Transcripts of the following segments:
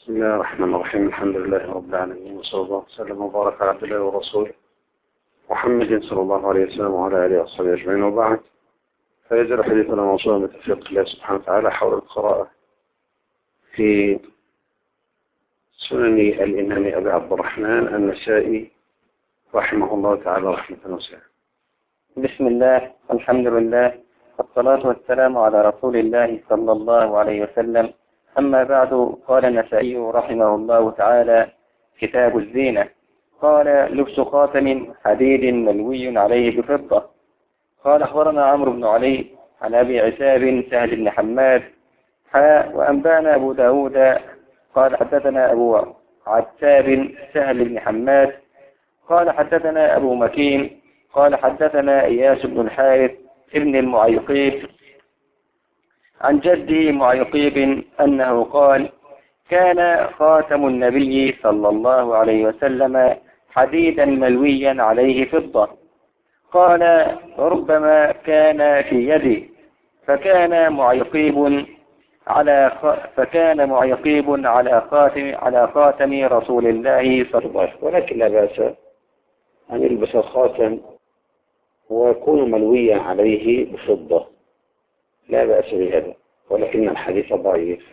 بسم الله الرحمن الرحيم. الحمد لله رب العالمين، وصلى الله وسلم وبارك على عبد الله ورسوله محمد صلى الله عليه وسلم وعلى اله وصحبه اجمعين، وبعد. فيزال حديثنا موصولا بتوفيق الله سبحانه وتعالى حول القراءة في سنن الإمام أبي عبد الرحمن النسائي رحمه الله تعالى رحمة واسعة. بسم الله والحمد لله والصلاة والسلام على رسول الله صلى الله عليه وسلم. أما بعد، قال النسائي رحمه الله تعالى: كتاب الزينة. قال: لبس خاتم حديد ملوي عليه بفضة. قال: أخبرنا عمرو بن علي عن أبي عتاب سهل بن حماد وأنبانا أبو داود قال: حدثنا أبو عتاب سهل بن حماد قال: حدثنا أبو مكين قال: حدثنا إياس بن الحارث ابن المعيقيب عن جده معيقيب أنه قال: كان خاتم النبي صلى الله عليه وسلم حديدا ملويا عليه فضة. قال: ربما كان في يدي، فكان معيقيب على خاتم رسول الله صلى الله عليه وسلم. ولكن لا بأس أن يلبس الخاتم ويكون ملويا عليه بفضة، لا بأس بهذا، ولكن الحديث ضعيف.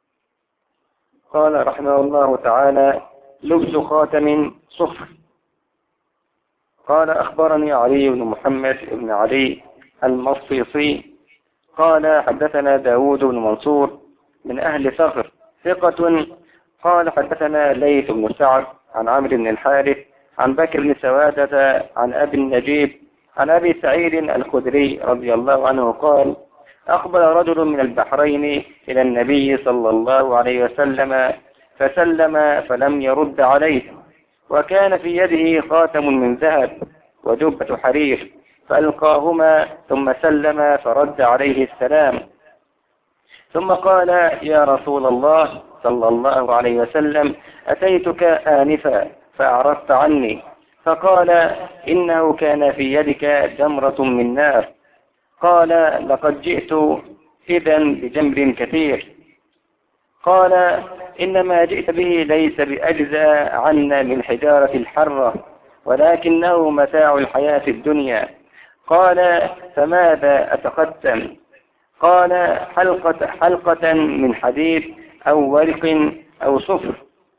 قال رحمه الله تعالى: لبس خاتم صفر. قال: أخبرني علي بن محمد بن علي المصيصي قال: حدثنا داود بن منصور من أهل صخر ثقة. قال: حدثنا ليث بن سعد عن عمرو بن الحارث عن بكر بن سوادة عن أبي النجيب عن أبي سعيد الخدري رضي الله عنه قال: أقبل رجل من البحرين إلى النبي صلى الله عليه وسلم فسلم فلم يرد عليه، وكان في يده خاتم من ذهب وجبة حرير، فألقاهما ثم سلم فرد عليه السلام، ثم قال: يا رسول الله صلى الله عليه وسلم، أتيتك آنفا فأعرضت عني، فقال: إنه كان في يدك جمرة من نار. قال: لقد جئت إذا بجمر كثير. قال: إنما جئت به ليس بأجزاء عنا من حجارة الحرة، ولكنه متاع الحياة الدنيا. قال: فماذا أتقدم؟ قال: حلقة من حديد أو ورق أو صفر.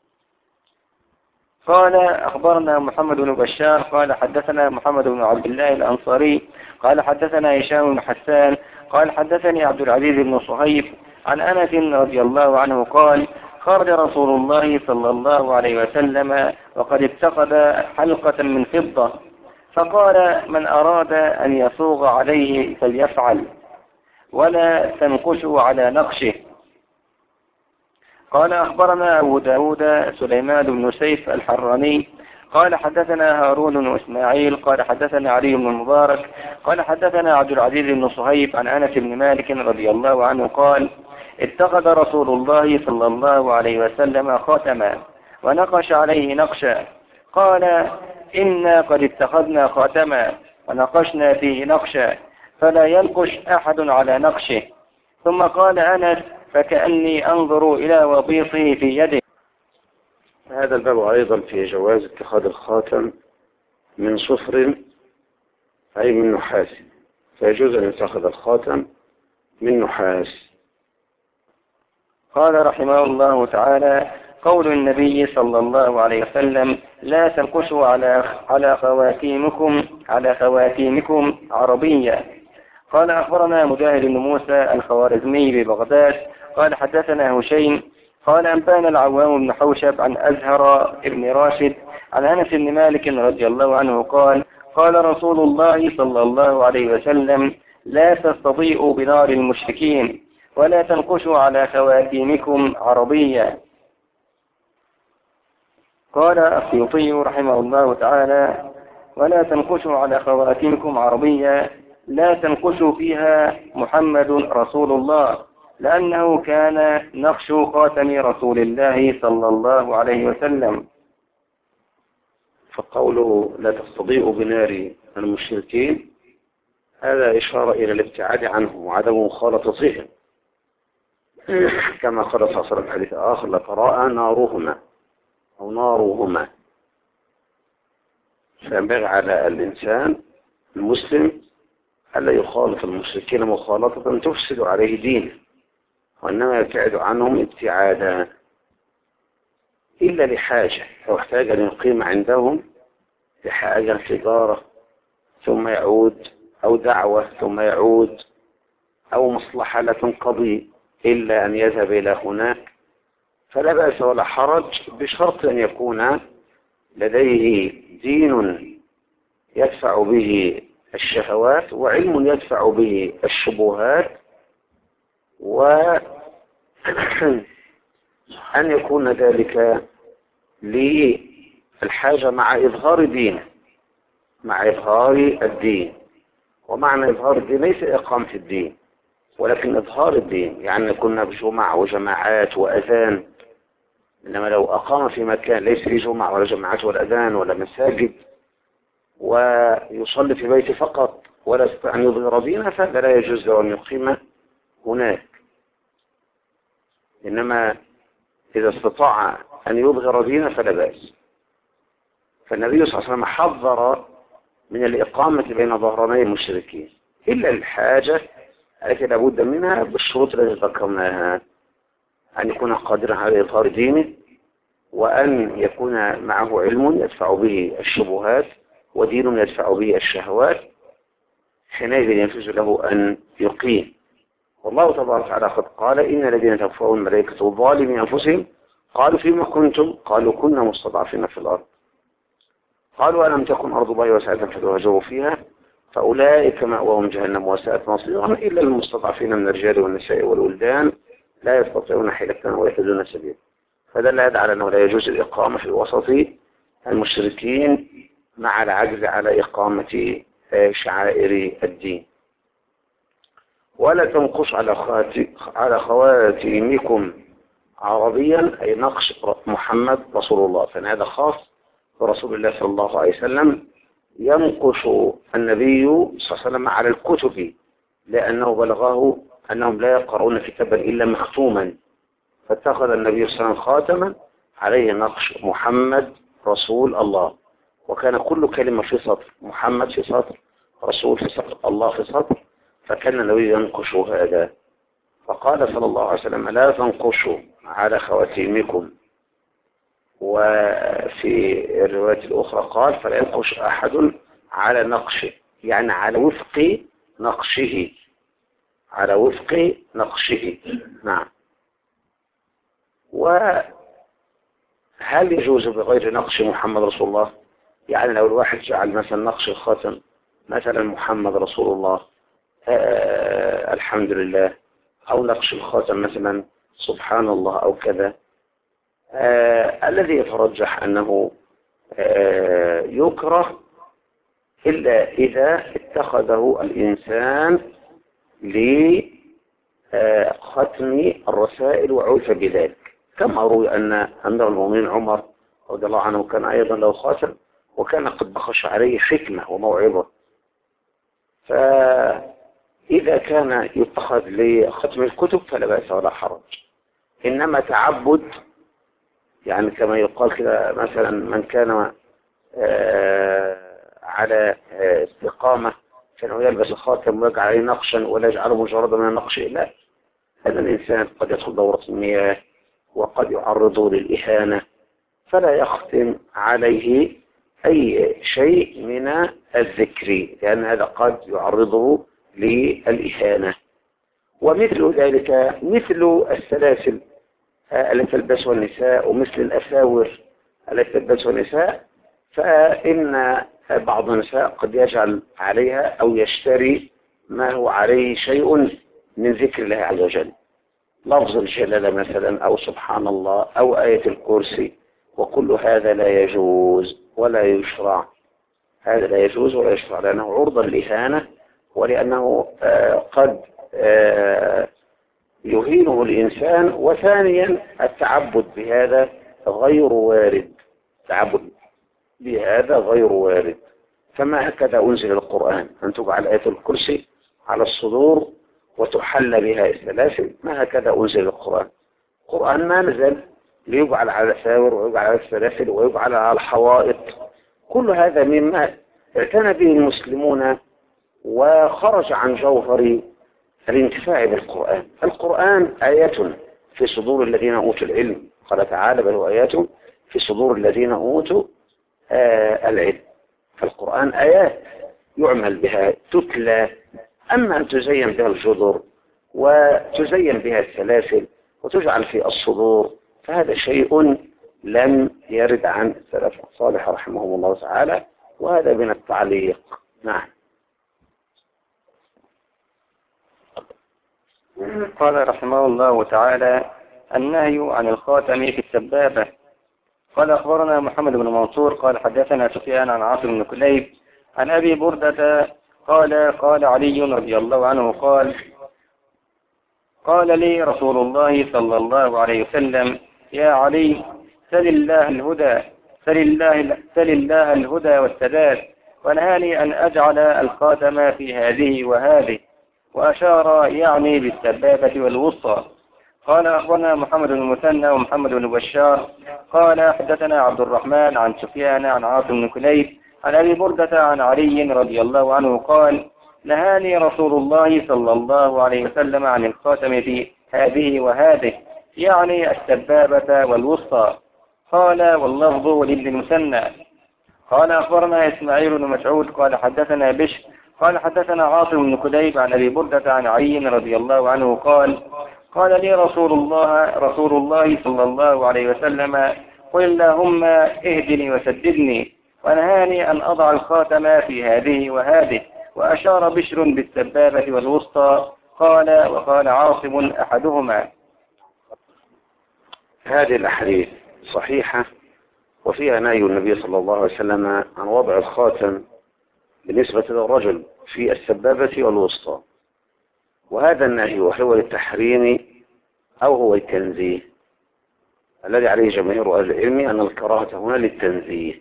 قال: أخبرنا محمد بن بشار قال: حدثنا محمد بن عبد الله الأنصاري قال: حدثنا هشام بن حسان قال: حدثني عبد العزيز بن صهيب عن أنس رضي الله عنه قال: خرج رسول الله صلى الله عليه وسلم وقد اتخذ حلقة من فضة، فقال: من أراد أن يصوغ عليه فليفعل، ولا تنقشوا على نقشه. قال: أخبرنا أبو داود سليمان بن سيف الحراني قال: حدثنا هارون بن إسماعيل قال: حدثنا علي بن المبارك قال: حدثنا عبد العزيز بن صهيب عن أنس بن مالك رضي الله عنه قال: اتخذ رسول الله صلى الله عليه وسلم خاتما ونقش عليه نقشا. قال: إنا قد اتخذنا خاتما ونقشنا فيه نقشا، فلا ينقش أحد على نقشه. ثم قال أنس: فكأني أنظر إلى وبيصه في يده. هذا الباب أيضا في جواز اتخاذ الخاتم من صفر أي من نحاس، فيجوز أن يتخذ الخاتم من نحاس. قال رحمه الله تعالى: قول النبي صلى الله عليه وسلم: لا تنقشوا على خواتيمكم عربية. قال: أخبرنا مجاهد بن موسى الخوارزمي ببغداد قال: حدثنا هشيم قال: أنبانا العوام بن حوشب عن أزهر بن راشد عن أنس بن مالك رضي الله عنه قال: قال رسول الله صلى الله عليه وسلم: لا تستضيئوا بنار المشركين، ولا تنقشوا على خواتيمكم عربية. قال السيوطي رحمه الله تعالى: ولا تنقشوا على خواتيمكم عربية، لا تنقشوا فيها محمد رسول الله، لأنه كان نقش خاتم رسول الله صلى الله عليه وسلم. فقوله لا تستضيء بنار المشركين هذا إشارة إلى الابتعاد عنه وعدم مخالطتهم، كما قال صلى الله عليه وسلم في حديث آخر: لتراءى نارهما أو نارهما. فينبغي على الإنسان المسلم ألا يخالط المشركين مخالطة تفسد عليه دينه، وإنما يبتعد عنهم ابتعادا إلا لحاجة، لو احتاج أن يقيم عندهم لحاجة تجارة ثم يعود، أو دعوة ثم يعود، أو مصلحة لا تنقضي إلا أن يذهب إلى هناك، فلا بأس ولا حرج، بشرط أن يكون لديه دين يدفع به الشهوات وعلم يدفع به الشبهات، وأن يكون ذلك للحاجة مع إظهار دينه، مع إظهار الدين. ومعنى إظهار الدين ليس إقامة الدين، ولكن إظهار الدين، يعني كنا بجمع وجماعات وأذان. إنما لو أقام في مكان ليس فيه جمع ولا جماعات ولا أذان ولا مساجد، ويصلي في بيته فقط ولا يستطيع أن يظهر دينه، فهذا لا يجوز له أن يقيم هناك. إنما إذا استطاع أن يظهر دينه فلا بأس. فالنبي صلى الله عليه وسلم حذر من الإقامة بين ظهراني المشركين إلا الحاجة التي لابد منها بالشروط التي ذكرناها: أن يكون قادرا على إظهار دينه، وأن يكون معه علم يدفع به الشبهات ودين يدفع به الشهوات، حينئذ يجوز له أن يقيم. والله تبارك وتعالى قد قال: إن الذين توفاهم الملائكة ظالمي أنفسهم قالوا فيما كنتم؟ قالوا كنا مستضعفين في الأرض. قالوا ألم تكن أرض الله واسعة فتهاجروا فيها فأولئك مأواهم جهنم وساءت مصيرا إلا المستضعفين من الرجال والنساء والولدان لا يستطيعون حيلة ويهتدون سبيلا. فدل هذا على أنه لا يجوز الإقامة في وسط المشركين مع العجز على إقامة شعائر الدين. ولا تنقص على خواتيمكم عربيا، أي نقش محمد رسول الله، فإن هذا خاص برسول الله صلى الله عليه وسلم. ينقش النبي صلى الله عليه وسلم على الكتب، لأنه بلغه أنهم لا يقرؤون كتابا إلا مختوما، فاتخذ النبي صلى الله عليه وسلم خاتما عليه نقش محمد رسول الله، وكان كل كلمة في سطر، محمد في سطر، رسول في سطر، الله في سطر، فكان النبي ينقش هذا. فقال صلى الله عليه وسلم: لا تنقشوا على خواتيمكم. وفي الرواية الأخرى قال: فلا ينقش أحد على نقشه، يعني على وفق نقشه، على وفق نقشه. نعم. وهل يجوز بغير نقش محمد رسول الله؟ يعني لو الواحد جعل مثلا نقش الخاتم مثلا محمد رسول الله الحمد لله، أو نقش الخاتم مثلا سبحان الله أو كذا، الذي يترجح أنه يكره إلا إذا اتخذه الإنسان لختم الرسائل وعرف بذلك، كما روي أن أمير المؤمنين عمر رضي الله عنه كان أيضا له خاتم، وكان قد بخش عليه حكمة وموعظة. فإذا كان يتخذ لختم الكتب فلا بأس ولا حرج. إنما تعبد، يعني كما يقال كده مثلا من كان على استقامة فإنه يلبس الخاتم ويجعل عليه نقشا ولا يجعله مجرد من النقش، لا، هذا الإنسان قد يدخل دورة المياه وقد يعرضه للإهانة، فلا يختم عليه أي شيء من الذكر، لأن هذا قد يعرضه للإهانة. ومثل ذلك مثل السلاسل التي تلبسها النساء، ومثل الأساور التي تلبسها النساء، فإن بعض النساء قد يجعل عليها أو يشتري ما هو عليه شيء من ذكر الله عز وجل، لفظ الجلالة مثلا أو سبحان الله أو آية الكرسي، وكل هذا لا يجوز ولا يشرع. هذا لا يجوز ولا يشرع، لأنه عرضة للإهانة، ولأنه قد يهينه الإنسان. وثانيا التعبد بهذا غير وارد، التعبد بهذا غير وارد. فما هكذا أنزل القرآن، أن تجعل آية الكرسي على الصدور وتحل بها السلاسل، ما هكذا أنزل القرآن. القرآن ما نزل ليجعل على الأساور ويجعل على السلاسل ويجعل على الحوائط. كل هذا مما اعتنى به المسلمون وخرج عن جوهر الانتفاع بالقرآن. القرآن آيات في صدور الذين أوتوا العلم، قال تعالى بل هو آيات في صدور الذين أوتوا العلم. فالقرآن آيات يعمل بها تتلى، أما أن تزين بها الجدر وتزين بها السلاسل وتجعل في الصدور فهذا شيء لم يرد عن السلف الصالح رحمهم الله تعالى، وهذا من التعليق. نعم. قال رحمه الله تعالى: النهي عن الخاتم في السبابة. قال أخبرنا محمد بن منصور قال حدثنا سفيان عن عاصم بن كليب عن أبي بردة قال علي رضي الله عنه قال لي رسول الله صلى الله عليه وسلم: يا علي، سل الله الهدى والسداد، ونهاني أن أجعل الخاتم في هذه وهذه، وأشار يعني بالسبابة والوسطى. قال أخبرنا محمد بن المثنى ومحمد بن بشار قال حدثنا عبد الرحمن عن سفيان عن عاصم بن كليب عن أبي بردة عن علي رضي الله عنه قال: نهاني رسول الله صلى الله عليه وسلم عن الخاتم في هذه وهذه، يعني السبابة والوسطى. قال: واللفظ ولابن المثنى. قال أخبرنا إسماعيل بن مسعود قال حدثنا بشر قال حدثنا عاصم بن كليب عن أبي بردة عن علي رضي الله عنه قال لي رسول الله صلى الله عليه وسلم: قل اللهم اهدني وسددني، ونهاني أن أضع الخاتم في هذه وهذه، وأشار بشر بالسبابة والوسطى. وقال عاصم أحدهما. هذه الأحاديث صحيحة وفيها نهي النبي صلى الله عليه وسلم عن وضع الخاتم بالنسبة للرجل في السبابة والوسطى، وهذا النهي هو للتحريم أو هو التنزيه، الذي عليه جماهير أهل العلم أن الكراهة هنا للتنزيه،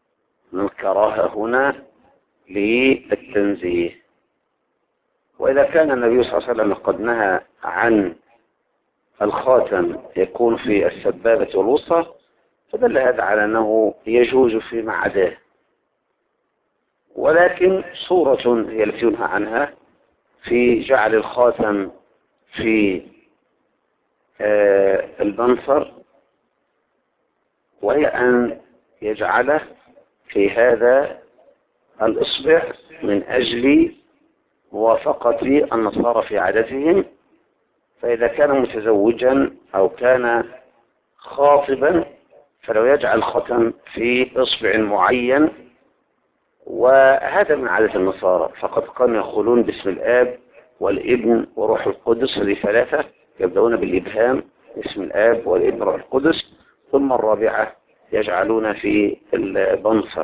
وإذا كان النبي صلى الله عليه وسلم قد نهى عن الخاتم يكون في السبابة والوسطى فدل هذا على أنه يجوز فيما عداه، ولكن صورة هي التي ينهى عنها في جعل الخاتم في البنصر، وهي أن يجعله في هذا الإصبع من أجل موافقة النصارى في عادتهم، فإذا كان متزوجا أو كان خاطبا فلو يجعل الختم في إصبع معين، وهذا من عادة النصارى، فقد كانوا يقولون باسم الآب والابن وروح القدس، هذه ثلاثة يبدأون بالإبهام، اسم الآب والابن وروح القدس، ثم الرابعة يجعلون في البنصر،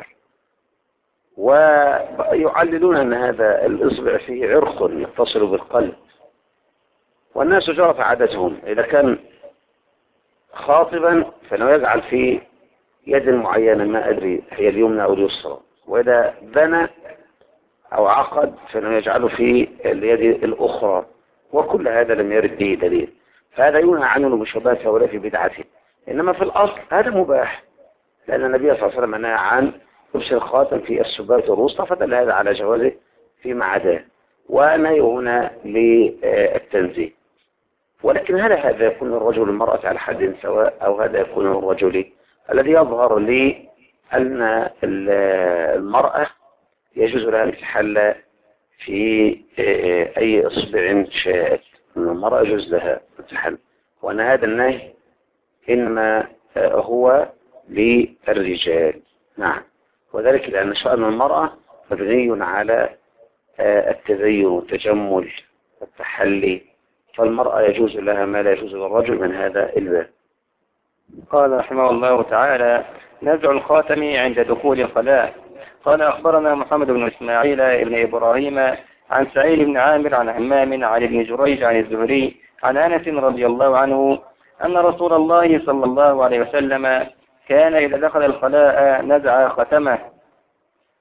ويعللون أن هذا الإصبع فيه عرق يتصل بالقلب، والناس جرت عادتهم إذا كان خاطبا فإنه يجعل في يد معينة، ما أدري هي اليمنى أو اليسرى، وإذا بنى أو عقد فإنه يجعله في اليد الأخرى، وكل هذا لم يرد به دليل، فهذا ينهى عنه المشابهة هؤلاء في بدعته. إنما في الأصل هذا مباح، لأن النبي صلى الله عليه وسلم نهى عن لبس الخاتم في السبابة والوسطى، فدل هذا على جوازه فيما عداه، ونهي هنا للتنزيه. ولكن هل هذا يكون الرجل والمرأة على حد سواء، أو هذا يكون الرجل؟ الذي يظهر لي أن المرأة يجوز لها أن تحل في أي إصبع شاءت، أن المرأة يجوز لها أن تحل، وأن هذا النهي إنما هو للرجال. نعم، وذلك لأن شأن المرأة مبني على التزين والتجمل والتحلي، فالمرأة يجوز لها ما لا يجوز للرجل من هذا الباب. قال رحمه الله تعالى: نزع الخاتم عند دخول الخلاء. قال أخبرنا محمد بن إسماعيل بن إبراهيم عن سعيد بن عامر عن همام عن ابن جريج عن الزهري عن أنس رضي الله عنه أن رسول الله صلى الله عليه وسلم كان إذا دخل الخلاء نزع ختمه.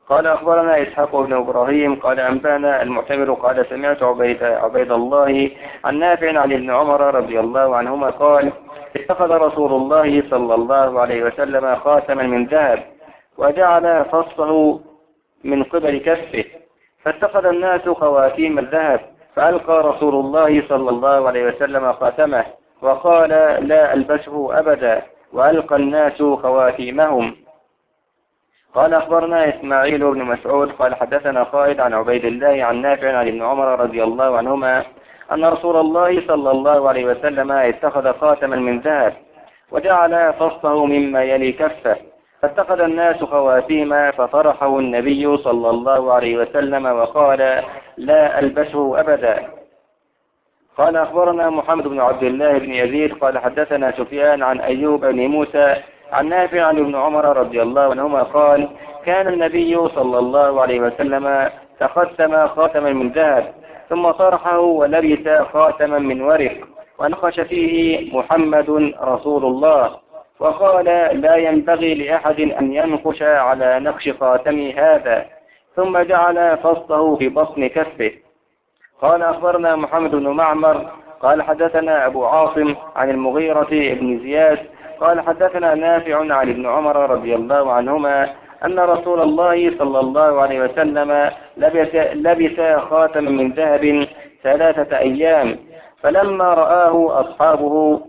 قال أخبرنا إسحاق بن إبراهيم قال أنبانا المعتمر قال سمعت عبيد الله عن نافع عن ابن عمر رضي الله عنهما قال اتخذ رسول الله صلى الله عليه وسلم خاتما من ذهب وجعل فصه من قبل كفه، فاتخذ الناس خواتيم الذهب، فألقى رسول الله صلى الله عليه وسلم خاتمه وقال لا ألبسه أبدا، وألقى الناس خواتيمهم. قال أخبرنا إسماعيل بن مسعود قال حدثنا خالد عن عبيد الله عن نافع عن ابن عمر رضي الله عنهما أن رسول الله صلى الله عليه وسلم اتخذ خاتما من ذهب وجعل فصه مما يلي كفه، فاتخذ الناس خواتيم فطرحه النبي صلى الله عليه وسلم وقال لا ألبسه أبدا. قال أخبرنا محمد بن عبد الله بن يزيد قال حدثنا سفيان عن أيوب بن موسى عن نافع عن ابن عمر رضي الله عنهما قال كان النبي صلى الله عليه وسلم تختم خاتما من ذهب ثم طرحه ولبس خاتما من ورق ونقش فيه محمد رسول الله، وقال لا ينبغي لأحد أن ينقش على نقش خاتم هذا، ثم جعل فصه في بطن كفه. قال أخبرنا محمد بن معمر قال حدثنا أبو عاصم عن المغيرة بن زياد قال حدثنا نافع عن ابن عمر رضي الله عنهما أن رسول الله صلى الله عليه وسلم لبس خاتما من ذهب 3 أيام، فلما رآه أصحابه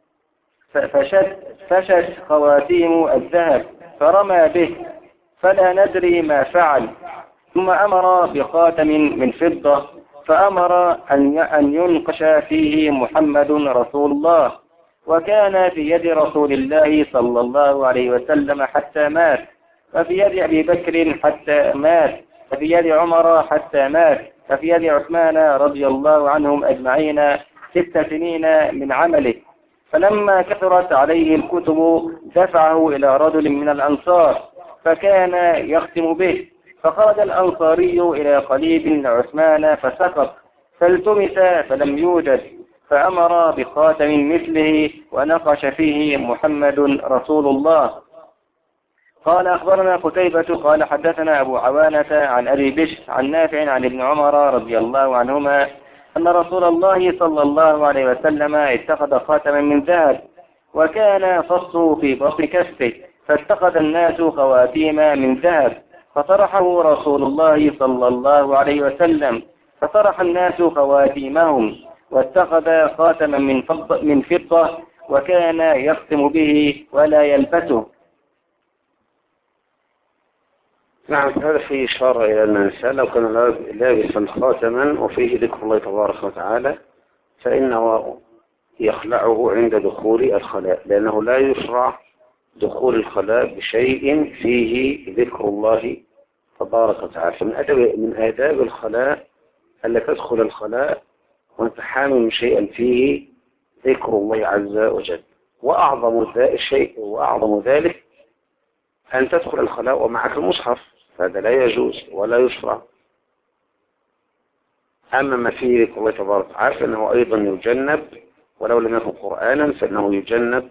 فشت خواتيم الذهب فرمى به، فلا ندري ما فعل، ثم أمر بخاتم من فضة فأمر أن ينقش فيه محمد رسول الله، وكان في يد رسول الله صلى الله عليه وسلم حتى مات، وفي يد أبي بكر حتى مات، وفي يد عمر حتى مات، وفي يد عثمان رضي الله عنهم أجمعين 6 سنين من عمله. فلما كثرت عليه الكتب دفعه إلى رجل من الأنصار فكان يختم به، فخرج الأنصاري إلى قليب لعثمان فسقط، فالتمس فلم يوجد، فأمر بخاتم مثله ونقش فيه محمد رسول الله. قال أخبرنا قتيبة قال حدثنا أبو عوانة عن أبي بشر عن نافع عن ابن عمر رضي الله عنهما أن رسول الله صلى الله عليه وسلم اتخذ خاتما من ذهب وكان فصه في بطن كفه، فاتخذ الناس خواتيم من ذهب فطرحه رسول الله صلى الله عليه وسلم، فطرح الناس خواتيمهم واتخذ خاتما من فضة وكان يختم به ولا يلبسه. نعم، هذا فيه إشارة إلى أن الإنسان لو كان لابسا خاتما وفيه ذكر الله تبارك وتعالى فإنه يخلعه عند دخول الخلاء، لأنه لا يشرع دخول الخلاء بشيء فيه ذكر الله تبارك وتعالى. من آداب الخلاء ألا تدخل الخلاء وأنت حامل شيئا فيه ذكر الله عز وجل، وأعظم ذلك أن تدخل الخلاء ومعك المصحف، هذا لا يجوز ولا يشرع. أما ما فيه ذكر الله تبارك وتعالى فإنه أيضا يجنب، ولو لم يكن قرآنا فإنه يجنب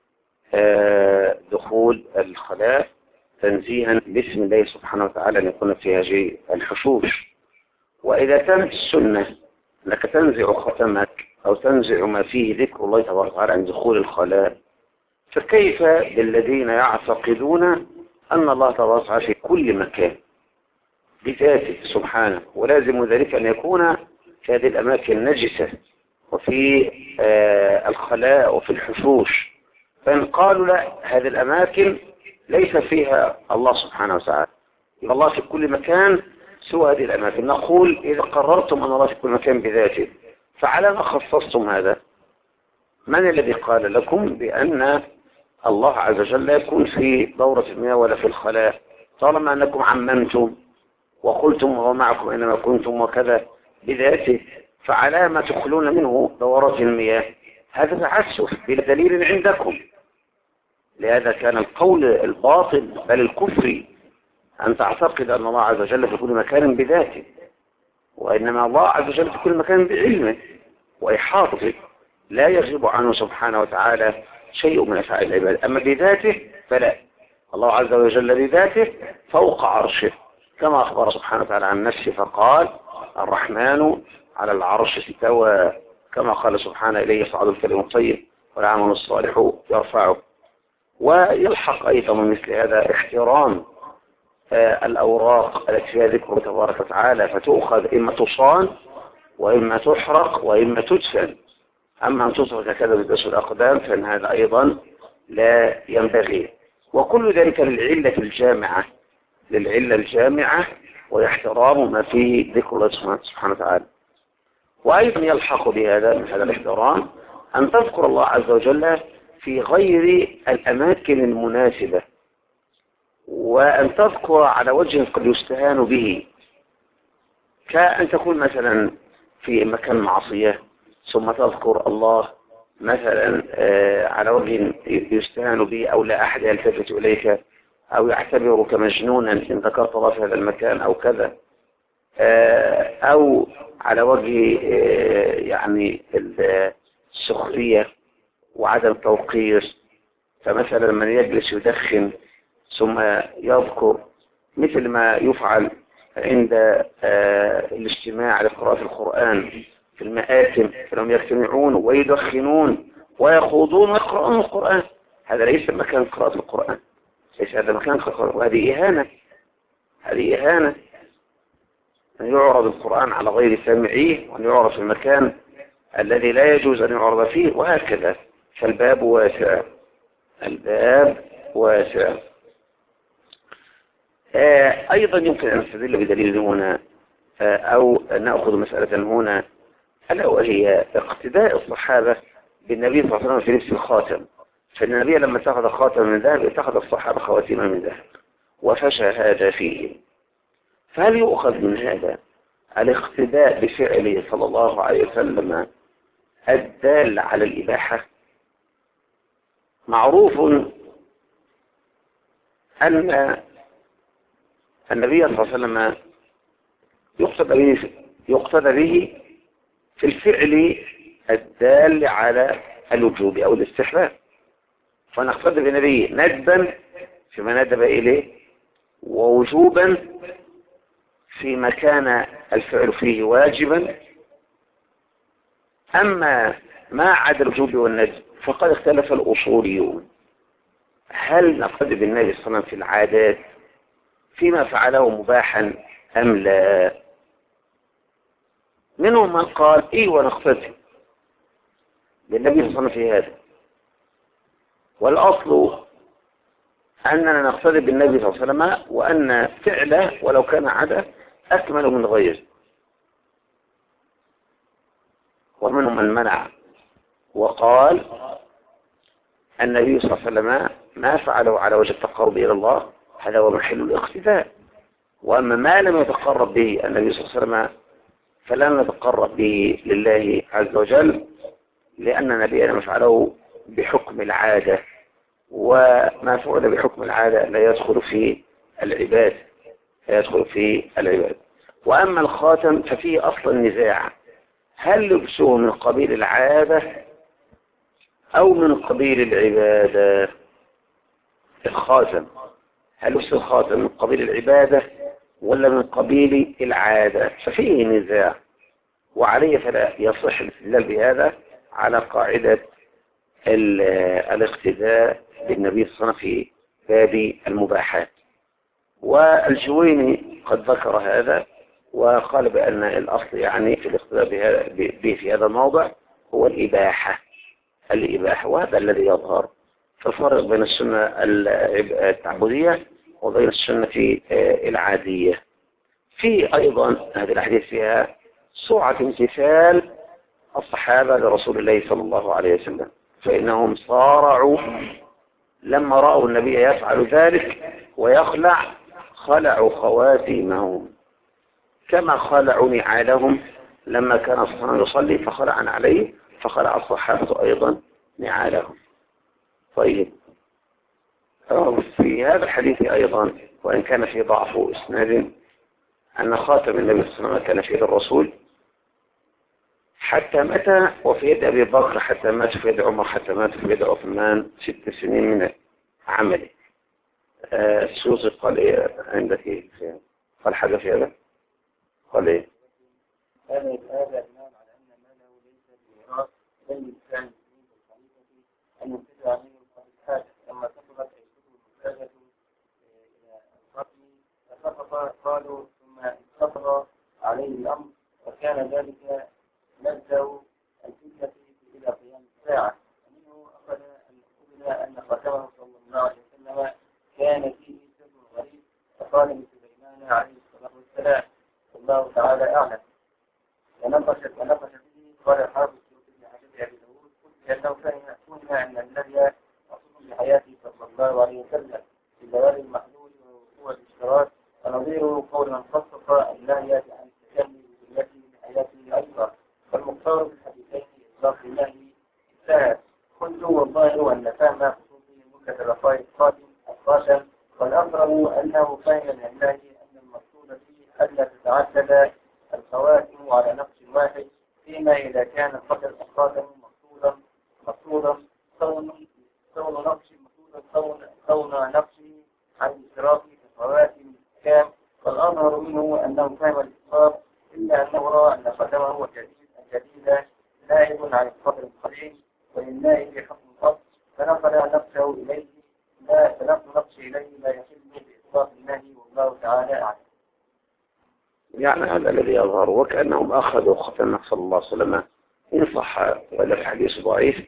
دخول الخلاء تنزيها باسم الله سبحانه وتعالى أن يكون في هذه الحشوش. وإذا كانت السنة أنك تنزع ختمك أو تنزع ما فيه ذكر الله تبارك وتعالى عن دخول الخلاء، فكيف بالذين يعتقدون أن الله تبارك وتعالى في كل مكان بذاته سبحانه، ولازم ذلك أن يكون في هذه الأماكن نجسة وفي الخلاء وفي الحشوش، فإن قالوا لا هذه الأماكن ليس فيها الله سبحانه وتعالى، الله في كل مكان سوى هذه الأماكن، نقول إذا قررتم أن الله في كل مكان بذاته فعلى ما خصصتم هذا؟ من الذي قال لكم بأن الله عز وجل لا يكون في دورة المياه ولا في الخلاء؟ طالما أنكم عممتم وقلتم هو معكم إنما كنتم وكذا بذاته، فعلى ما تخلون منه دورات المياه؟ هذا تعسف بلا دليل عندكم. لهذا كان القول الباطل بل الكفري أن تعتقد أن الله عز وجل في كل مكان بذاته، وإنما الله عز وجل في كل مكان بعلمه وإحاطته، لا يغيب عنه سبحانه وتعالى شيء من أفعال العباد. أما بذاته فلا، الله عز وجل بذاته فوق عرشه كما أخبر سبحانه وتعالى عن نفسه فقال الرحمن على العرش استوى، كما قال سبحانه إليه يصعد الكلم الطيب والعمل الصالح يرفعه. ويلحق أيضا من مثل هذا احترام الأوراق التي فيها ذكره تبارك وتعالى، فتؤخذ إما تصان وإما تحرق وإما تدفن. أما أن تصرف هكذا بدس الأقدام فإن هذا أيضا لا ينبغي. وكل ذلك للعلة الجامعة واحترام ما فيه ذكر الله سبحانه وتعالى. وأيضا يلحق بهذا من هذا الاحترام أن تذكر الله عز وجل في غير الأماكن المناسبة، وأن تذكر على وجه قد يستهان به، كأن تكون مثلا في مكان معصية ثم تذكر الله مثلا على وجه يستهان به أو لا أحد يلتفت إليك أو يعتبرك مجنونا إن ذكرت الله في هذا المكان أو كذا، أو على وجه يعني السخرية وعدم توقير. فمثلا من يجلس يدخن ثم يذكر مثل ما يفعل عند الاجتماع لقراءة القرآن في المآتم، فلهم يجتمعون ويدخنون ويخوضون ويقرؤون القرآن، هذا ليس مكان قراءة القرآن، ليس هذا مكان قراءة، وهذه إهانة. هذه إهانة أن يعرض القرآن على غير سامعيه وأن يعرض في المكان الذي لا يجوز أن يعرض فيه، وهكذا. فالباب واسع، الباب واسع. أيضا يمكن أن نستدل بدليل هنا أو نأخذ مسألة هنا، ألا وهي اقتداء الصحابة بالنبي صلى الله عليه وسلم في لبس الخاتم. فإن النبي لما اتخذ خاتم من ذهب اتخذ الصحابة خواتيم من ذهب وفشى هذا فيه. فهل يؤخذ من هذا الاقتداء بفعله صلى الله عليه وسلم الدال على الإباحة؟ معروف أن النبي صلى الله عليه وسلم يقتدى به في الفعل الدال على الوجوب أو الاستحباب، فنقتدى بالنبي ندبا فيما ندب إليه ووجوبا فيما كان الفعل فيه واجبا. أما ما عدا الوجوب والندب فقد اختلف الأصوليون، هل نقتدي بالنبي صلى الله عليه وسلم في العادات فيما فعله مباحا أم لا؟ منهم من قال إيه ونقتدي بالنبي صلى الله عليه وسلم في هذا، والأصل أننا نقتدي بالنبي صلى الله عليه وسلم وأن فعله ولو كان عادة أكمل من غيره. ومنهم من منع وقال النبي صلى الله عليه وسلم ما فعله على وجه التقرب إلى الله هذا هو محل الاقتداء، وأما ما لم يتقرب به النبي صلى الله عليه وسلم فلن نتقرب به لله عز وجل، لأن نبينا ما فعله بحكم العادة، وما فعل بحكم العادة لا يدخل في العباد، لا يدخل في العباد. وأما الخاتم ففيه أصل النزاع، هل لبسه من قبيل العادة أو من قبيل العبادة؟ الخاتم هل لبس الخاتم من قبيل العبادة ولا من قبيل العادة؟ ففيه نزاع، وعليه فلا يصح الاستدلال بهذا على قاعدة الاقتداء بالنبي صلى الله عليه وسلم في باب المباحات. والجويني قد ذكر هذا وقال بأن الأصل يعني في الاقتداء به في هذا الموضع هو الإباحة، وهذا الذي يظهر. فالفرق بين السنة التعبدية وبين السنة العادية. في أيضا هذه الأحاديث فيها سرعة امتثال الصحابة لرسول الله صلى الله عليه وسلم، فإنهم صارعوا لما رأوا النبي يفعل ذلك ويخلع خلعوا خواتيمهم، كما خلعوا نعالهم لما كان صلى الله عليه وسلم يصلي فخلع عليه، فخلع الصحابة أيضا نعالهم. طيب، في هذا الحديث أيضا وإن كان في ضعف إسناد أن خاتم النبي صلى الله عليه وسلم كان في يد الرسول حتى متى، وفي يد أبي بكر حتى مات، في يد عمر حتى مات، في يد عثمان 6 سنين من عمله. السوسي قال إيه عندك إيه؟ قال حاجة في هذا؟ قال إيه؟ هذا بناء على أن ماله ليس بميراث بل للإنسان المسلمين بالخليفة أن ينتزع منه قبل الحاجة لما كثرت أيديهم المحتاجة إلى القتل فسقط قالوا ثم انتظر عليه الأمر وكان ذلك مبدأ الفتنة إلى قيام الساعة. ومنه أخذ أن خاتمه صلى الله عليه وسلم كان فيه سر غريب فقال لسليمان عليه الصلاة والسلام والله تعالى أعلم ونقش به قال الحافظ بن حجر أبي داود لأنه فهم أن النبي مقصود بحياته صلى الله عليه وسلم في زوال المحلول وهو الاشتراك ونظير قول من خصص النهي عن التكلم بذريته بحياته أيضا والمختار في الحديثين إطلاق النهي انتهى. قلت والظاهر أن فهم خصوصه مدة الرقائق القاشم والأقرب أنه فهم من النهي أن المقصود فيه ألا تتعدد الخواتم على نقش واحد فيما إذا كان قدر الخاتم مقصودا كون نقشه عن الاشتراك في خواتم الكام والأظهر منه أنه فهم الإصرار إلا أنه رأى أن خاتمه الجديد نائب عن القدر القديم وللنائب حكم الفصل فنقل نقشه إليه لا يحل بإطلاق النهي والله تعالى أعلم. يعني هذا الذي يظهر وكأنهم أخذوا ختم صلى الله عليه وسلم إن صح ولا الحديث ضعيف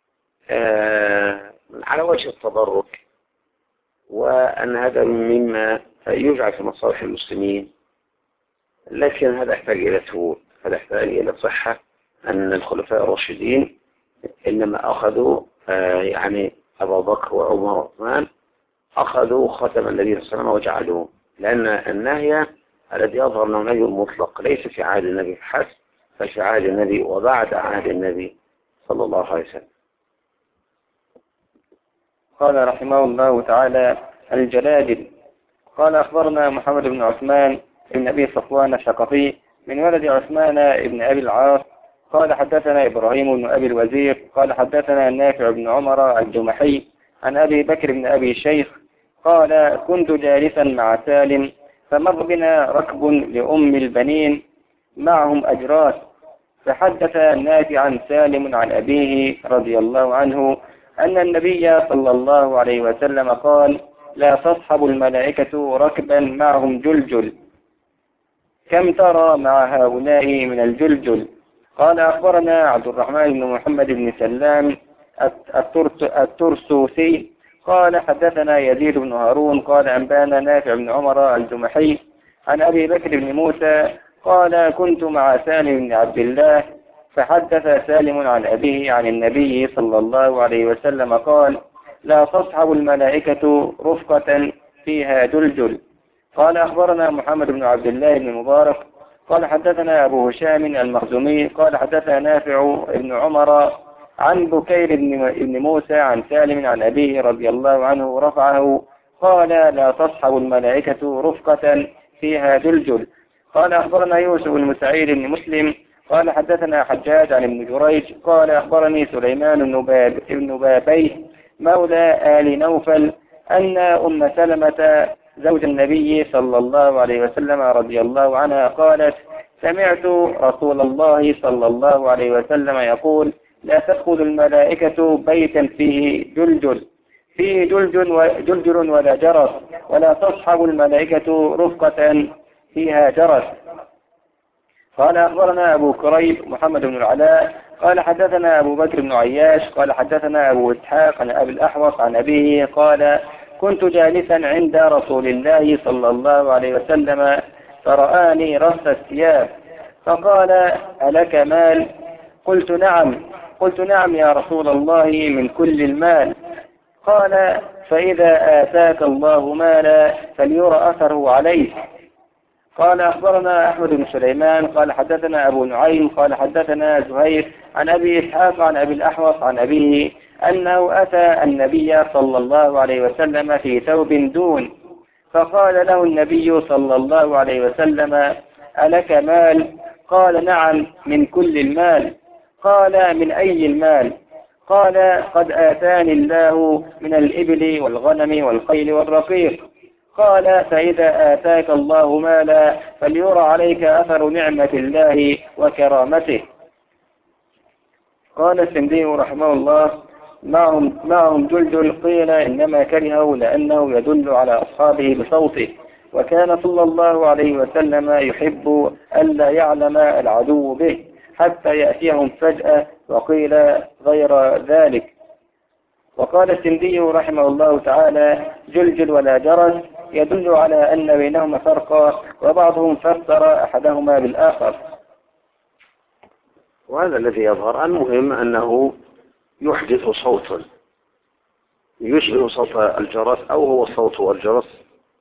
على وجه التبرك وأن هذا مما يجعل في مصالح المسلمين، لكن هذا يحتاج إلى ثبوت، هذا يحتاج إلى صحة أن الخلفاء الراشدين إنما أخذوا يعني أبو بكر وعمر وعثمان أخذوا ختم النبي صلى الله عليه وسلم وجعلوه، لأن النهي الذي يظهر أنه نهي مطلق ليس في عهد النبي فحسب بل في عهد النبي وبعد عهد النبي صلى الله عليه وسلم. قال رحمه الله تعالى الجلادل. قال أخبرنا محمد بن عثمان بن أبي صفوان الثقفي من ولد عثمان بن أبي العاص قال حدثنا إبراهيم بن أبي الوزير قال حدثنا نافع بن عمر الجمحي عن أبي بكر بن أبي شيخ قال كنت جالسا مع سالم فمر بنا ركب لأم البنين معهم أجراس فحدث نافعا سالم عن أبيه رضي الله عنه أن النبي صلى الله عليه وسلم قال لا تصحب الملائكة ركبا معهم جلجل كم ترى مع هؤلاء من الجلجل. قال أخبرنا عبد الرحمن بن محمد بن سلام الترسوسي قال حدثنا يزيد بن هارون قال أنبانا نافع بن عمر الجمحي عن أبي بكر بن موسى قال كنت مع سالم بن عبد الله فحدث سالم عن أبيه عن النبي صلى الله عليه وسلم قال لا تصحب الملائكة رفقة فيها جلجل. قال أخبرنا محمد بن عبد الله بن مبارك قال حدثنا أبو هشام المخزومي قال حدثنا نافع بن عمر عن بكير بن موسى عن سالم عن أبيه رضي الله عنه رفعه قال لا تصحب الملائكة رفقة فيها جلجل. قال أخبرنا يوسف بن سعيد بن مسلم قال حدثنا حجاج عن ابن جريج قال أخبرني سليمان بن بابي مولى آل نوفل أن أم سلمة زوج النبي صلى الله عليه وسلم رضي الله عنها قالت سمعت رسول الله صلى الله عليه وسلم يقول لا تدخل الملائكة بيتا فيه جلجل ولا جرس ولا تصحب الملائكة رفقة فيها جرس. قال أخبرنا أبو كريب محمد بن العلاء قال حدثنا أبو بكر بن عياش قال حدثنا أبو إسحاق عن أبي الأحوص عن أبيه قال كنت جالسا عند رسول الله صلى الله عليه وسلم فرآني رص الثياب فقال ألك مال؟ قلت نعم يا رسول الله من كل المال. قال فإذا آتاك الله مالا فليرى أثره عليك. قال أخبرنا أحمد بن سليمان قال حدثنا أبو نعيم قال حدثنا زهير عن أبي إسحاق عن أبي الأحوص عن أبيه أنه أتى النبي صلى الله عليه وسلم في ثوب دون فقال له النبي صلى الله عليه وسلم ألك مال؟ قال نعم من كل المال. قال من أي المال؟ قال قد آتاني الله من الإبل والغنم والخيل والرقيق. قال فإذا آتاك الله مالا فليرى عليك أثر نعمة الله وكرامته. قال السندي رحمه الله معهم جلجل، قيل إنما كرهه لأنه يدل على أصحابه بصوته، وكان صلى الله عليه وسلم يحب ألا يعلم العدو به حتى يأتيهم فجأة، وقيل غير ذلك. وقال السندي رحمه الله تعالى جلجل ولا جرس يدل على أن بينهما فرقا، وبعضهم فسر أحدهما بالآخر. وهذا الذي يظهر. المهم أنه يحدث صوتا يشبه صوت الجرس أو هو صوت الجرس.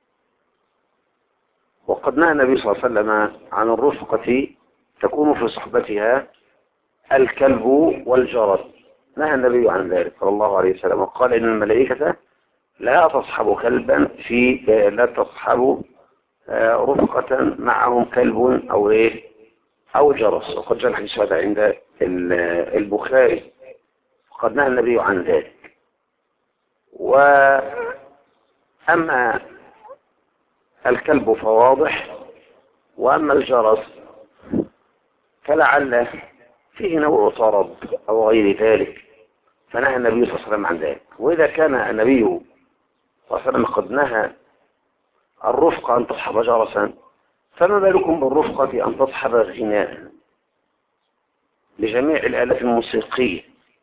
وقد نهى النبي صلى الله عليه وسلم عن الرفقة تكون في صحبتها الكلب والجرس، نهى النبي عن ذلك صلى الله عليه وسلم، وقال إن الملائكة لا تصحب كلبا لا تصحب رفقة معهم كلب أو جرس. وقد جاء الحديث هذا عند البخاري، قد نهى النبي عن ذلك. وأما الكلب فواضح، وأما الجرس فلعل فيه نوع طرب أو غير ذلك، فنهى النبي صلى الله عليه وسلم عن ذلك. وإذا كان النبي صلى الله عليه وسلم قد نهى الرفقة أن تصحب جرسا، فما بالكم بالرفقة أن تصحب غناء لجميع الآلات الموسيقية،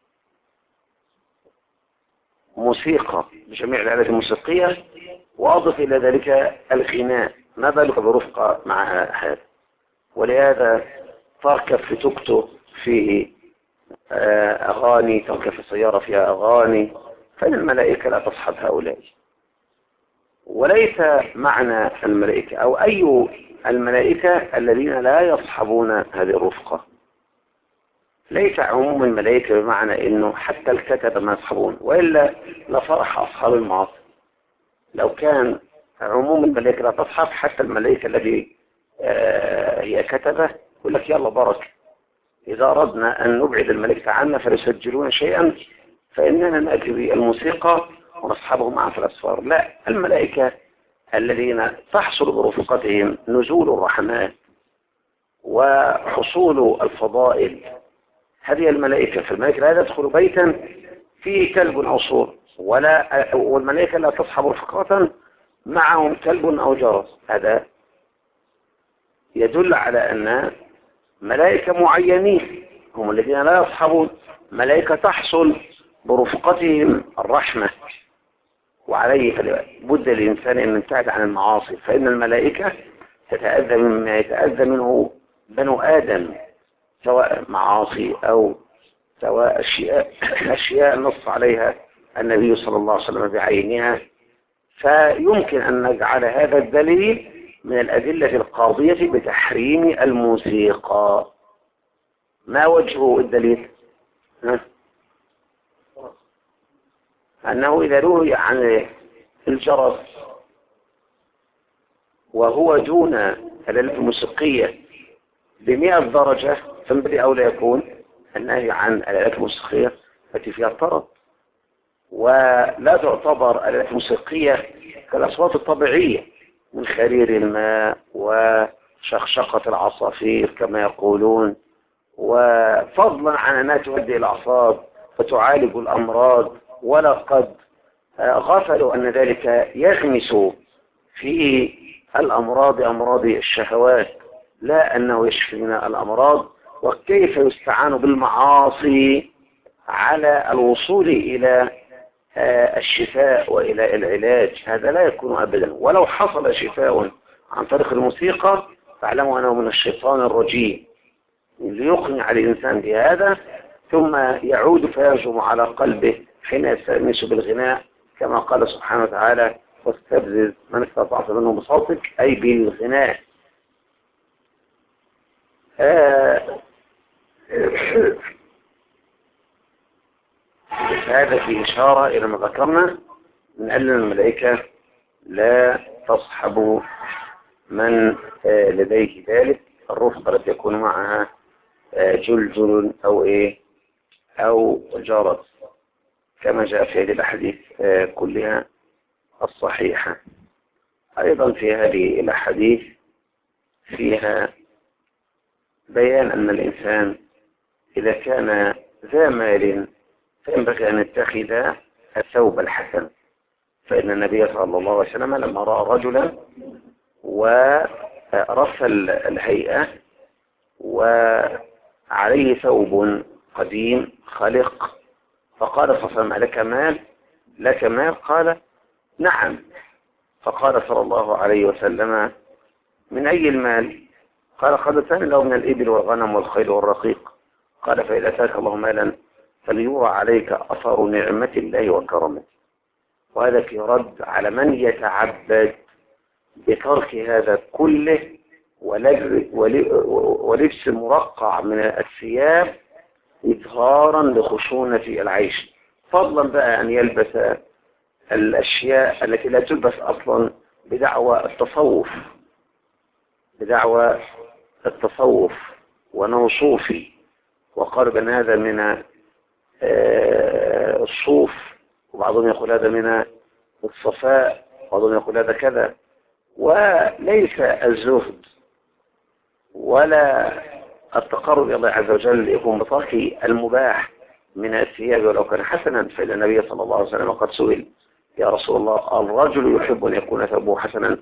موسيقى بجميع الآلات الموسيقية، وأضف إلى ذلك الغناء، ما بالك برفقة مع هذا؟ ولهذا تركب في توك توك فيه أغاني، تركب في سيارة فيها أغاني، فإن الملائكة لا تصحب هؤلاء. وليس معنى الملائكة أو أي الملائكة الذين لا يصحبون هذه الرفقة، ليس عموم الملائكة بمعنى أنه حتى الكتبة ما يصحبون، وإلا لفرح أصحاب المعاصي. لو كان عموم الملائكة لا تصحب، حتى الملائكة الذي هي كتبة يقول لك يلا بركة، إذا أردنا أن نبعد الملائكة عنا فيسجلون شيئا فإننا نأتي بالموسيقى ونصحبهم معا في الأسفار. لا، الملائكة الذين تحصل برفقتهم نزول الرحمات وحصول الفضائل، هذه الملائكة. فالملائكة لا تدخل بيتا فيه كلب أو صور، والملائكة لا تصحب رفقة معهم كلب أو جرس. هذا يدل على أن ملائكة معينين هم الذين لا يصحبون، ملائكة تحصل برفقتهم الرحمة، وعليه بد الإنسان أن يبتعد عن المعاصي، فإن الملائكة تتأذى مما يتأذى منه بنو آدم، سواء معاصي أو سواء أشياء نص عليها النبي صلى الله عليه وسلم بعينها. فيمكن أن نجعل هذا الدليل من الأدلة القاضية بتحريم الموسيقى. ما وجه الدليل؟ أنه إذا روي عن الجرس وهو دون الآلات الموسيقية ب100 درجة، فمن أولى يكون النهي عن الآلات الموسيقية التي فيها الطرب. ولا تعتبر الآلات الموسيقية كالأصوات الطبيعية من خرير الماء وشخشقة العصافير كما يقولون، وفضلا عن أنها تؤدي الأعصاب فتعالج الأمراض. ولقد غفلوا أن ذلك يغمس في الأمراض، أمراض الشهوات، لا أنه يشفي من الأمراض. وكيف يستعان بالمعاصي على الوصول إلى الشفاء وإلى العلاج؟ هذا لا يكون أبدا. ولو حصل شفاء عن طريق الموسيقى فاعلموا أنه من الشيطان الرجيم، ليقنع الإنسان بهذا ثم يعود فيهجم على قلبه حين يستأنس بالغناء، كما قال سبحانه وتعالى واستفزز من استطعت منهم بصوتك، أي بالغناء. هذا في إشارة إلى ما ذكرنا من أن الملائكة لا تصحب من لديه ذلك الرفقة التي يكون معها جلجل أو جرس، كما جاء في هذه الأحاديث كلها الصحيحة. أيضا في هذه الأحاديث فيها بيان أن الإنسان إذا كان ذا مال فينبغي أن يتخذ الثوب الحسن، فإن النبي صلى الله عليه وسلم لما رأى رجلا ورسل الهيئة وعليه ثوب قديم خلق، فقال صلى الله عليه وسلم: لك مال؟ لك مال؟ قال: نعم. فقال صلى الله عليه وسلم: من أي المال؟ قال: قد ثاني له من الإبل والغنم والخيل والرقيق. قال: فإذا أتاك الله مالا فليرى عليك أثر نعمة الله وكرمه. وهذا في رد على من يتعبد بترك هذا كله ولبس مرقع من الثياب إظهارا لخشونة العيش، فضلا بقى أن يلبس الأشياء التي لا تلبس أصلا بدعوى التصوف وأنه صوفي، وقالوا بأن هذا من الصوف، وبعضهم يقول هذا من الصفاء، وبعضهم يقول هذا كذا. وليس الزهد ولا التقرب إلى الله عز وجل يكون بترك المباح من الثياب ولو كان حسنا، فإن النبي صلى الله عليه وسلم قد سئل: يا رسول الله، الرجل يحب أن يكون ثوبه حسنا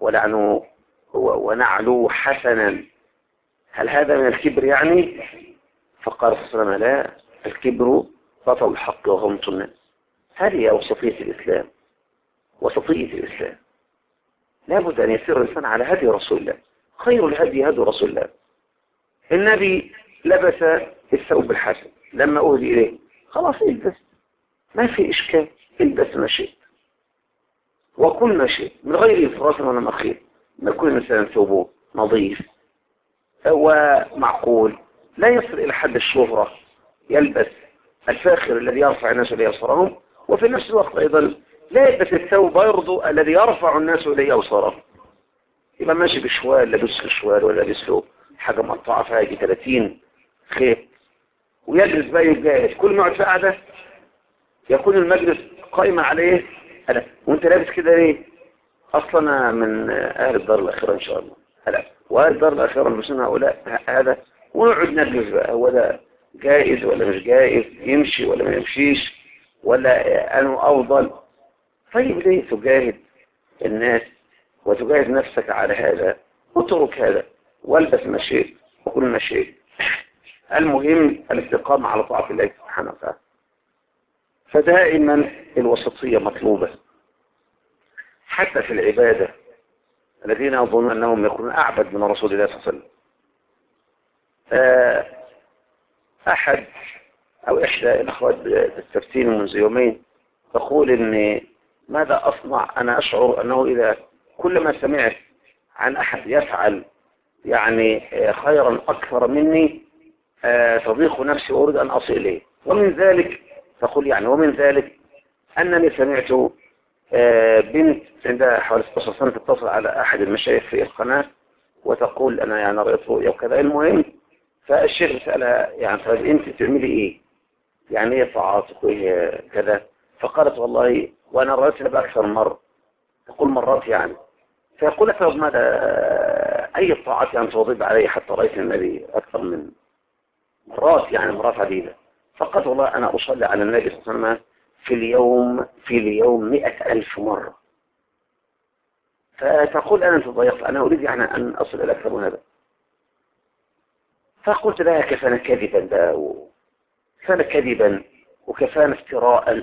ونعله حسنا، هل هذا من الكبر يعني؟ فقال صلى الله عليه وسلم: لا، الكبر بطل الحق وغمط الناس. هذه وسطية الإسلام، وسطية الإسلام. لابد أن يسير الإنسان على هدي رسول الله، خير الهدي هدي رسول الله. النبي لبس الثوب الحسن، لما أهدي إليه خلاص البس، ما في إشكال، البس ما شئت وكل ما شئت من غير إفراط ولا مخيل، ما كل إنسان ثوبه نظيف ومعقول، لا يصل إلى حد الشهرة، يلبس الفاخر الذي يرفع الناس إليه أبصارهم، وفي نفس الوقت أيضا لا يلبس الثوب يرضو الذي يرفع الناس إليه أبصارهم. يبقى ماشي بشوال، لابس له شوال ولا لابس له حاجة مقطعة فيها 30 خيط، ويجلس بقى يتجاهد، كل ما يقعد في قعدة يكون المجلس قائما عليه: ألا وانت لابس كده ليه؟ أصلا من أهل الدار الأخيرة إن شاء الله. ألا وأهل الدار الأخيرة نلبسون هؤلاء هذا، ونقعد نجلس بقى: هو ده جائز ولا مش جائز؟ يمشي ولا ما يمشيش؟ ولا أنه أفضل؟ طيب ليه تجاهد الناس وتجاهد نفسك على هذا؟ اترك هذا والبس ما شئت وكل ما شئت. المهم الاستقامة على طاعة الله سبحانه وتعالى. فدائما الوسطية مطلوبة حتى في العبادة. الذين يظنون أنهم يكونون أعبد من رسول الله صلى الله عليه وسلم، أحد أو إحدى الأخوات تستفتيني منذ يومين تقول إن ماذا أصنع؟ أنا أشعر أنه إذا كلما سمعت عن أحد يفعل يعني خيرا أكثر مني تضيق نفسي وأريد أن أصل إليه. ومن ذلك تقول يعني ومن ذلك أنني سمعت بنت عندها حوالي 16 سنة تتصل على أحد المشايخ في القناة وتقول أنا يعني رأيت رؤيا وكذا. المهم فالشيخ سألها يعني طيب أنت تعملي إيه؟ يعني إيه طاعاتك وإيه كذا؟ فقالت والله وأنا رأيتها بأكثر مرة. تقول مرات يعني. فيقول لك ماذا أي الطاعات يعني تواظب علي حتى رأيت النبي أكثر من مرات، يعني مرات عديدة. فقالت والله أنا أصلي على النبي صلى الله عليه وسلم في اليوم 100,000 مرة. فتقول أنا تضيقت، أنا أريد يعني أن أصل إلى أكثر من هذا. فقلت لها كفانا كذبا ده وكفانا كذبا وكفانا افتراء.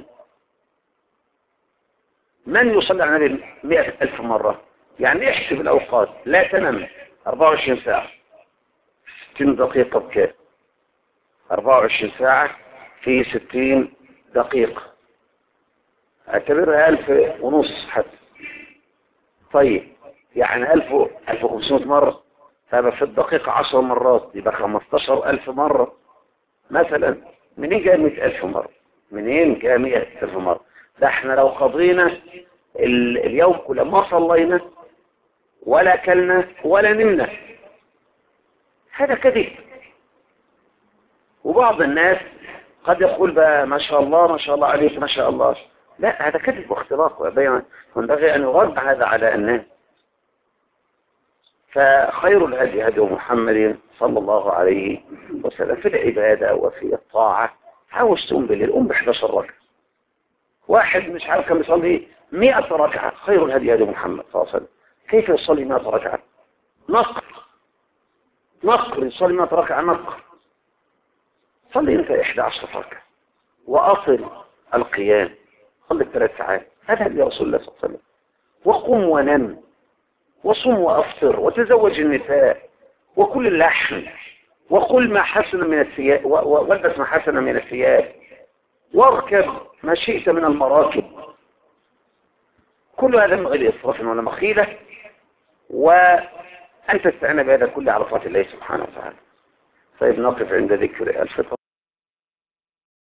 من يصلي على النبي 100,000 مرة؟ يعني احسب الأوقات، لا تنام 24 ساعة 60 دقيقة بكام؟ 24 ساعة في 60 دقيقة، اعتبرها 1,500 حتى. طيب يعني 1,500 مرة، فيبقى في الدقيقة 10 مرات، يبقى 15,000 مرة مثلا. منين جاء 100,000 مرة؟ منين جاء 100,000 مرة؟ ده احنا لو قضينا اليوم كله ما صلينا ولا أكلنا ولا نمنا. هذا كذب. وبعض الناس قد يقول بقى ما شاء الله ما شاء الله عليك ما شاء الله. لا، هذا كذب واختلاق، وينبغي أن يرد هذا على الناس. فخير الهدي هدي محمد صلى الله عليه وسلم في العبادة وفي الطاعة. عاوز تقوم بالليل قوم ب11 ركعة. واحد مش عارف كم يصلي 100 ركعة. خير الهدي هدي محمد صلى الله عليه وسلم. كيف يصلي 100 ركعة؟ نقر يصلي 100 ركعة نقر. صلي انت 11 ركعة وأصل القيام. صلي 3 ساعات. هذا هدي رسول الله صلى الله عليه وسلم. وقم ونم وصم وأفطر وتزوج النساء وكل اللحم وقل ما حسن من الثياب والبس ما حسن من الثياب واركب ما شئت من المراكب. كل هذا من غير إسراف ولا مخيلة، وأن تستعين بهذا كله على طاعة الله سبحانه وتعالى. طيب نقف عند ذكر الفطر.